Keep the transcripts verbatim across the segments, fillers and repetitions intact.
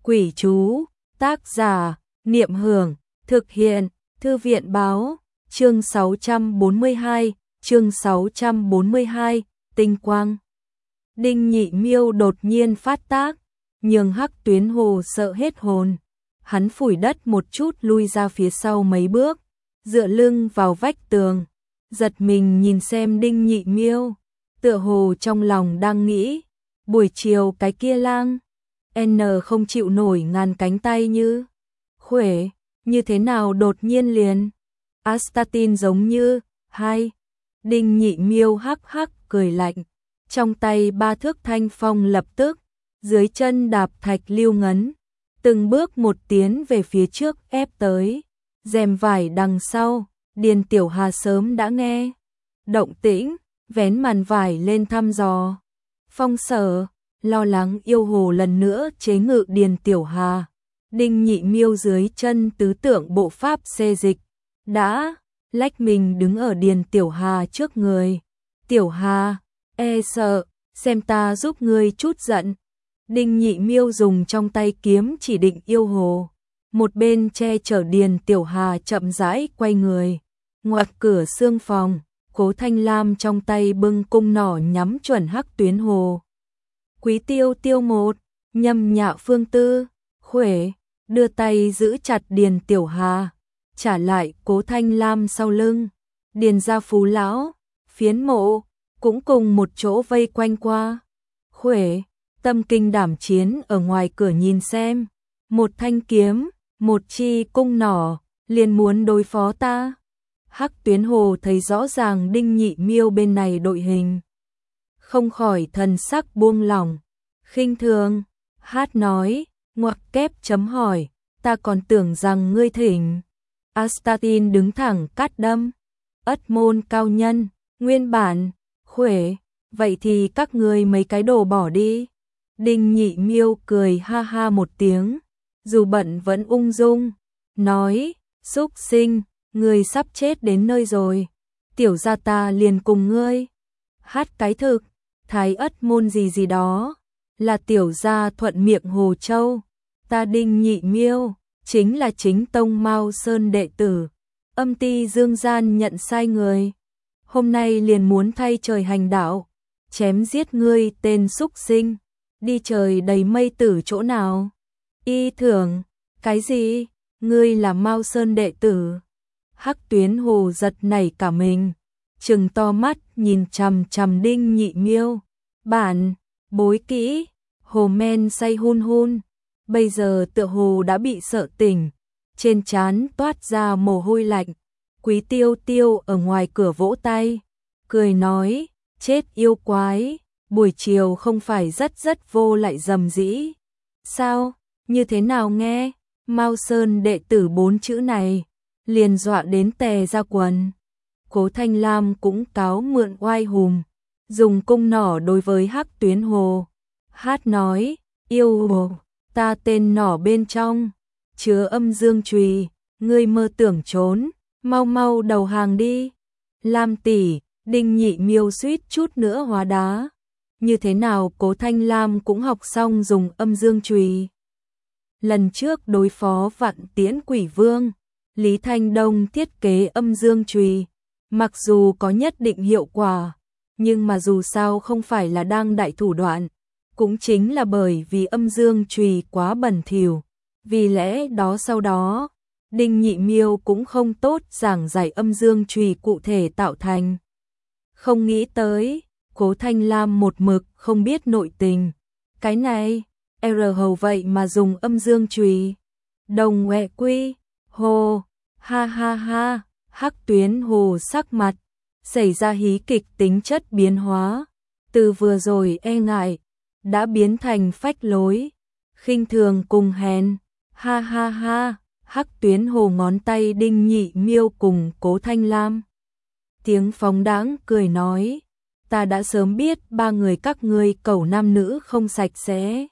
Quỷ chú, tác giả, Niệm Hưởng, thực hiện, Thư viện Báo, chương sáu trăm bốn mươi hai, chương sáu trăm bốn mươi hai, tinh quang. Đinh Nhị Miêu đột nhiên phát tác, nhường Hắc Tuyến Hồ sợ hết hồn. Hắn phủi đất một chút lui ra phía sau mấy bước, dựa lưng vào vách tường, giật mình nhìn xem Đinh Nhị Miêu, tựa hồ trong lòng đang nghĩ, buổi chiều cái kia lang N không chịu nổi ngàn cánh tay như Khuể, như thế nào đột nhiên liền Astatin giống như hai. Đinh Nhị Miêu hắc hắc cười lạnh, trong tay ba thước thanh phong lập tức, dưới chân đạp thạch lưu ngấn, từng bước một tiến về phía trước ép tới. Rèm vải đằng sau, Điền Tiểu Hà sớm đã nghe động tĩnh, vén màn vải lên thăm dò. Phong Sở lo lắng yêu hồ lần nữa chế ngự Điền Tiểu Hà. Đinh Nhị Miêu dưới chân tứ tượng bộ pháp xê dịch, đã lách mình đứng ở Điền Tiểu Hà trước người. Tiểu Hà, e sợ, xem ta giúp ngươi chút giận. Đinh Nhị Miêu dùng trong tay kiếm chỉ định yêu hồ, một bên che chở Điền Tiểu Hà chậm rãi quay người. Ngoặt cửa xương phòng, Cố Thanh Lam trong tay bưng cung nỏ nhắm chuẩn Hắc Tuyến Hồ. Quý Tiêu Tiêu một, Nhâm Nhạo Phương Tư, Khuể, đưa tay giữ chặt Điền Tiểu Hà, trả lại Cố Thanh Lam sau lưng. Điền gia Phú lão, Phiến Mộ cũng cùng một chỗ vây quanh qua. Khuể tâm kinh đảm chiến ở ngoài cửa nhìn xem, một thanh kiếm, một chi cung nỏ, liền muốn đối phó ta. Hắc Tuyến Hồ thấy rõ ràng Đinh Nhị Miêu bên này đội hình, không khỏi thần sắc buông lỏng, khinh thường, hát nói, ngoặc kép chấm hỏi, ta còn tưởng rằng ngươi thỉnh Astatin đứng thẳng cắt đâm, ất môn cao nhân, nguyên bản, Khuể, vậy thì các ngươi mấy cái đồ bỏ đi. Đinh Nhị Miêu cười ha ha một tiếng, dù bận vẫn ung dung, nói, xúc sinh, ngươi sắp chết đến nơi rồi, tiểu gia ta liền cùng ngươi hát cái thực, thái ất môn gì gì đó, là tiểu gia thuận miệng Hồ Châu, ta Đinh Nhị Miêu, chính là chính tông Mao Sơn đệ tử, âm ti dương gian nhận sai người, hôm nay liền muốn thay trời hành đạo, chém giết ngươi tên xúc sinh. Đi trời đầy mây tử chỗ nào? Y thưởng, cái gì? Ngươi là Mao Sơn đệ tử? Hắc Tuyến Hồ giật nảy cả mình, trừng to mắt nhìn chằm chằm Đinh Nhị Miêu. Bản, bối kỹ, hồ men say hun hun, bây giờ tựa hồ đã bị sợ tỉnh, trên trán toát ra mồ hôi lạnh. Quý Tiêu Tiêu ở ngoài cửa vỗ tay, cười nói, chết yêu quái. Buổi chiều không phải rất rất vô lại dầm dĩ. Sao, như thế nào nghe, Mao Sơn đệ tử bốn chữ này, liền dọa đến tè ra quần. Cố Thanh Lam cũng cáo mượn oai hùng, dùng cung nỏ đối với Hắc Tuyến Hồ. Hát nói, yêu hồ, ta tên nỏ bên trong, chứa âm dương chùy, ngươi mơ tưởng trốn, mau mau đầu hàng đi. Lam tỷ, Đinh Nhị Miêu suýt chút nữa hóa đá. Như thế nào Cố Thanh Lam cũng học xong dùng âm dương chùy. Lần trước đối phó Vạn Tiễn Quỷ Vương, Lý Thanh Đông thiết kế âm dương chùy, mặc dù có nhất định hiệu quả, nhưng mà dù sao không phải là đang đại thủ đoạn, cũng chính là bởi vì âm dương chùy quá bẩn thỉu, vì lẽ đó sau đó, Đinh Nhị Miêu cũng không tốt giảng giải âm dương chùy cụ thể tạo thành. Không nghĩ tới, Cố Thanh Lam một mực không biết nội tình. Cái này, R hầu vậy mà dùng âm dương chùy. Đồng Huệ Quy, hồ, ha ha ha, Hắc Tuyến Hồ sắc mặt, xảy ra hí kịch tính chất biến hóa. Từ vừa rồi e ngại, đã biến thành phách lối, khinh thường cùng hèn, ha ha ha, Hắc Tuyến Hồ ngón tay Đinh Nhị Miêu cùng Cố Thanh Lam. Tiếng phóng đãng cười nói, ta đã sớm biết ba người các ngươi cẩu nam nữ không sạch sẽ.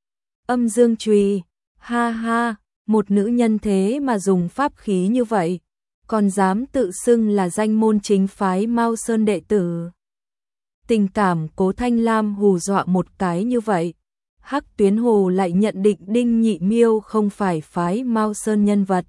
Âm dương chùy, ha ha, một nữ nhân thế mà dùng pháp khí như vậy, còn dám tự xưng là danh môn chính phái Mao Sơn đệ tử. Tình cảm Cố Thanh Lam hù dọa một cái như vậy, Hắc Tuyến Hồ lại nhận định Đinh Nhị Miêu không phải phái Mao Sơn nhân vật.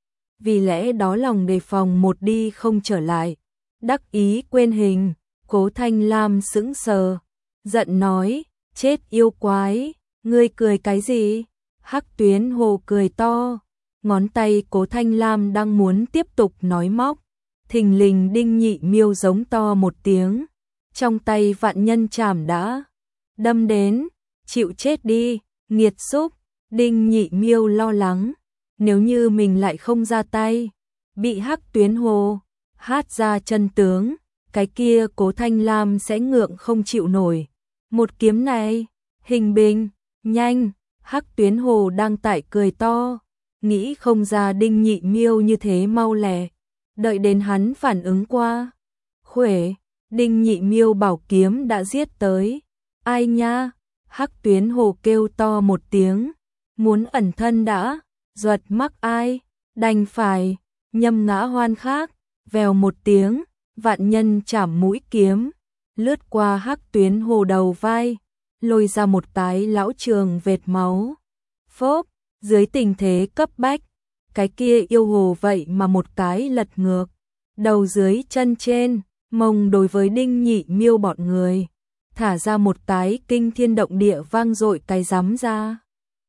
Vì lẽ đó lòng đề phòng một đi không trở lại. Đắc ý quên hình, Cố Thanh Lam sững sờ, giận nói, chết yêu quái, ngươi cười cái gì? Hắc Tuyến Hồ cười to, ngón tay Cố Thanh Lam đang muốn tiếp tục nói móc. Thình lình Đinh Nhị Miêu giống to một tiếng, trong tay vạn nhân chảm đã đâm đến, chịu chết đi, nghiệt xúc. Đinh Nhị Miêu lo lắng, nếu như mình lại không ra tay, bị Hắc Tuyến Hồ hát ra chân tướng, cái kia Cố Thanh Lam sẽ ngượng không chịu nổi. Một kiếm này, hình bình, nhanh. Hắc Tuyến Hồ đang tại cười to, nghĩ không ra Đinh Nhị Miêu như thế mau lẹ. Đợi đến hắn phản ứng qua, khuể, Đinh Nhị Miêu bảo kiếm đã giết tới. Ai nha? Hắc Tuyến Hồ kêu to một tiếng, muốn ẩn thân đã, duật mắc ai, đành phải nhâm ngã hoan khác. Vèo một tiếng, vạn nhân chảm mũi kiếm, lướt qua Hắc Tuyến Hồ đầu vai, lôi ra một cái lão trường vệt máu. Phốp, dưới tình thế cấp bách, cái kia yêu hồ vậy mà một cái lật ngược, đầu dưới chân trên, mông đối với Đinh Nhị Miêu bọn người, thả ra một cái kinh thiên động địa vang dội cái rắm ra.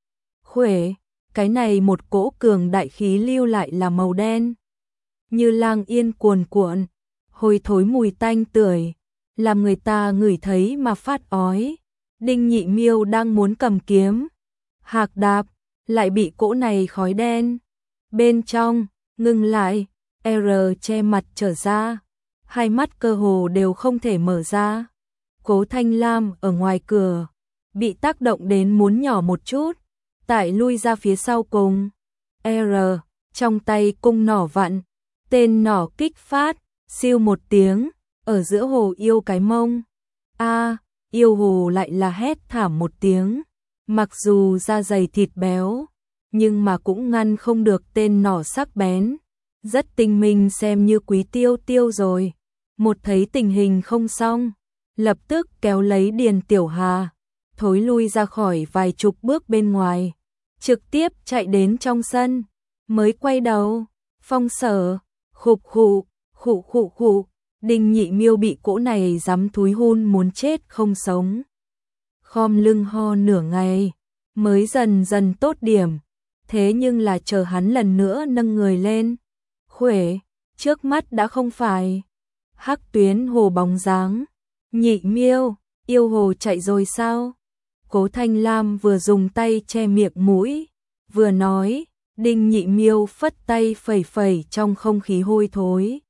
Khuể, cái này một cỗ cường đại khí lưu lại là màu đen, như lang yên cuồn cuộn, hôi thối mùi tanh tưởi, làm người ta ngửi thấy mà phát ói. Đinh Nhị Miêu đang muốn cầm kiếm, hạc đạp, lại bị cỗ này khói đen bên trong ngừng lại, R che mặt trở ra, hai mắt cơ hồ đều không thể mở ra. Cố Thanh Lam ở ngoài cửa, bị tác động đến muốn nhỏ một chút, tại lui ra phía sau cùng. R, trong tay cung nỏ vặn, tên nỏ kích phát, siêu một tiếng, ở giữa hồ yêu cái mông. A, yêu hồ lại là hét thảm một tiếng, mặc dù da dày thịt béo, nhưng mà cũng ngăn không được tên nỏ sắc bén. Rất tinh minh xem như Quý Tiêu Tiêu rồi. Một thấy tình hình không xong, lập tức kéo lấy Điền Tiểu Hà, thối lui ra khỏi vài chục bước bên ngoài, trực tiếp chạy đến trong sân, mới quay đầu, Phong Sở, khục khụ, khụ khụ khụ, Đinh Nhị Miêu bị cỗ này dám thúi hun muốn chết không sống. Khom lưng ho nửa ngày, mới dần dần tốt điểm, thế nhưng là chờ hắn lần nữa nâng người lên, khuể, trước mắt đã không phải Hắc Tuyến Hồ bóng dáng. Nhị Miêu, yêu hồ chạy rồi sao? Cố Thanh Lam vừa dùng tay che miệng mũi, vừa nói. Đinh Nhị Miêu phất tay phẩy phẩy trong không khí hôi thối,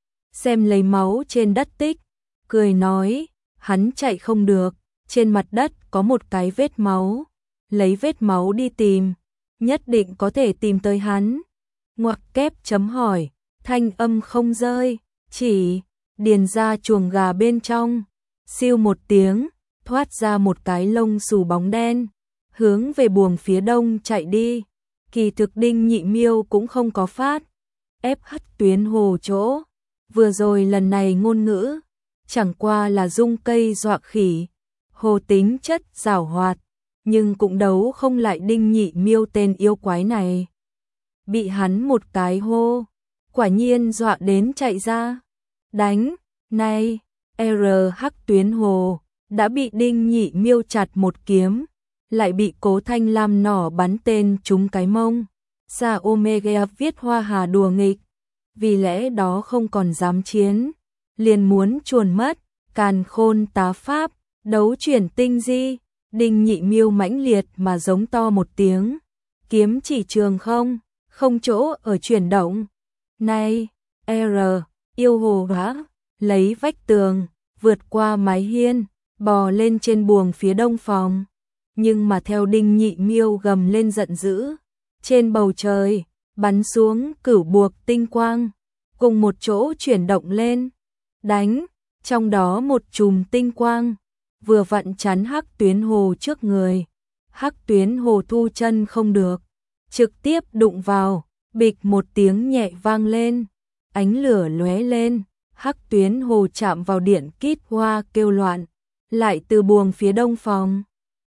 xem lấy máu trên đất tích, cười nói, hắn chạy không được, trên mặt đất có một cái vết máu, lấy vết máu đi tìm, nhất định có thể tìm tới hắn. Ngoặc kép chấm hỏi, thanh âm không rơi, chỉ điền ra chuồng gà bên trong, siêu một tiếng, thoát ra một cái lông xù bóng đen, hướng về buồng phía đông chạy đi. Kỳ thực Đinh Nhị Miêu cũng không có phát ép Hắc Tuyến Hồ chỗ, vừa rồi lần này ngôn ngữ chẳng qua là dung cây dọa khỉ, hồ tính chất giảo hoạt, nhưng cũng đấu không lại Đinh Nhị Miêu tên yêu quái này. Bị hắn một cái hô, quả nhiên dọa đến chạy ra, đánh, này, R Hắc Tuyến Hồ đã bị Đinh Nhị Miêu chặt một kiếm, lại bị Cố Thanh Lam nỏ bắn tên trúng cái mông. Sa Omega viết hoa hà đùa nghịch, vì lẽ đó không còn dám chiến, liền muốn chuồn mất. Càn Khôn tá pháp, đấu chuyển tinh di, Đinh Nhị Miêu mãnh liệt mà giống to một tiếng, kiếm chỉ trường không, không chỗ ở chuyển động. Này, R, yêu hồ hả? Lấy vách tường, vượt qua mái hiên, bò lên trên buồng phía đông phòng. Nhưng mà theo Đinh Nhị Miêu gầm lên giận dữ, trên bầu trời bắn xuống cửu buộc tinh quang, cùng một chỗ chuyển động lên, đánh, trong đó một chùm tinh quang vừa vặn chắn Hắc Tuyến Hồ trước người. Hắc Tuyến Hồ thu chân không được, trực tiếp đụng vào, bịch một tiếng nhẹ vang lên, ánh lửa lóe lên, Hắc Tuyến Hồ chạm vào điện kít hoa kêu loạn, lại từ buồng phía đông phòng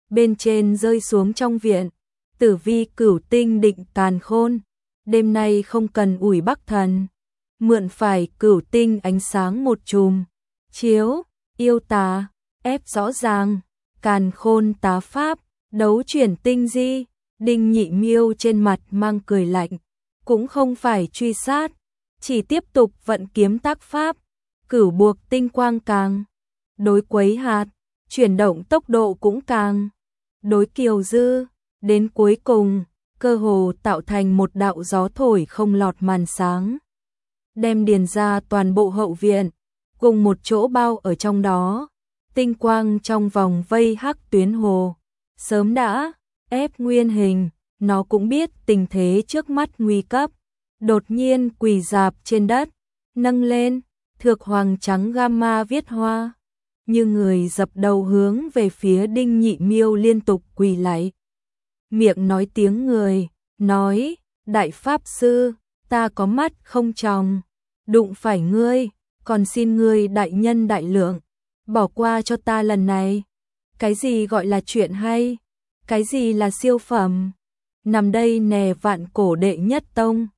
bên trên rơi xuống trong viện. Tử vi cửu tinh định càn khôn, đêm nay không cần ủi bắc thần, mượn phải cửu tinh ánh sáng một chùm, chiếu, yêu tà, ép rõ ràng, càn khôn tá pháp, đấu chuyển tinh di. Đinh Nhị Miêu trên mặt mang cười lạnh, cũng không phải truy sát, chỉ tiếp tục vận kiếm tác pháp, cửu buộc tinh quang càng đối quấy hạt, chuyển động tốc độ cũng càng đối kiều dư, đến cuối cùng, cơ hồ tạo thành một đạo gió thổi không lọt màn sáng, đem điền ra toàn bộ hậu viện, cùng một chỗ bao ở trong đó, tinh quang trong vòng vây hắc tuyến hồ, sớm đã ép nguyên hình, nó cũng biết tình thế trước mắt nguy cấp, đột nhiên quỳ dạp trên đất, nâng lên, thược hoàng trắng gamma viết hoa, như người dập đầu hướng về phía Đinh Nhị Miêu liên tục quỳ lạy. Miệng nói tiếng người, nói, đại pháp sư, ta có mắt không tròng, đụng phải ngươi, còn xin ngươi đại nhân đại lượng, bỏ qua cho ta lần này. Cái gì gọi là chuyện hay? Cái gì là siêu phẩm? Nằm đây nè vạn cổ đệ nhất tông.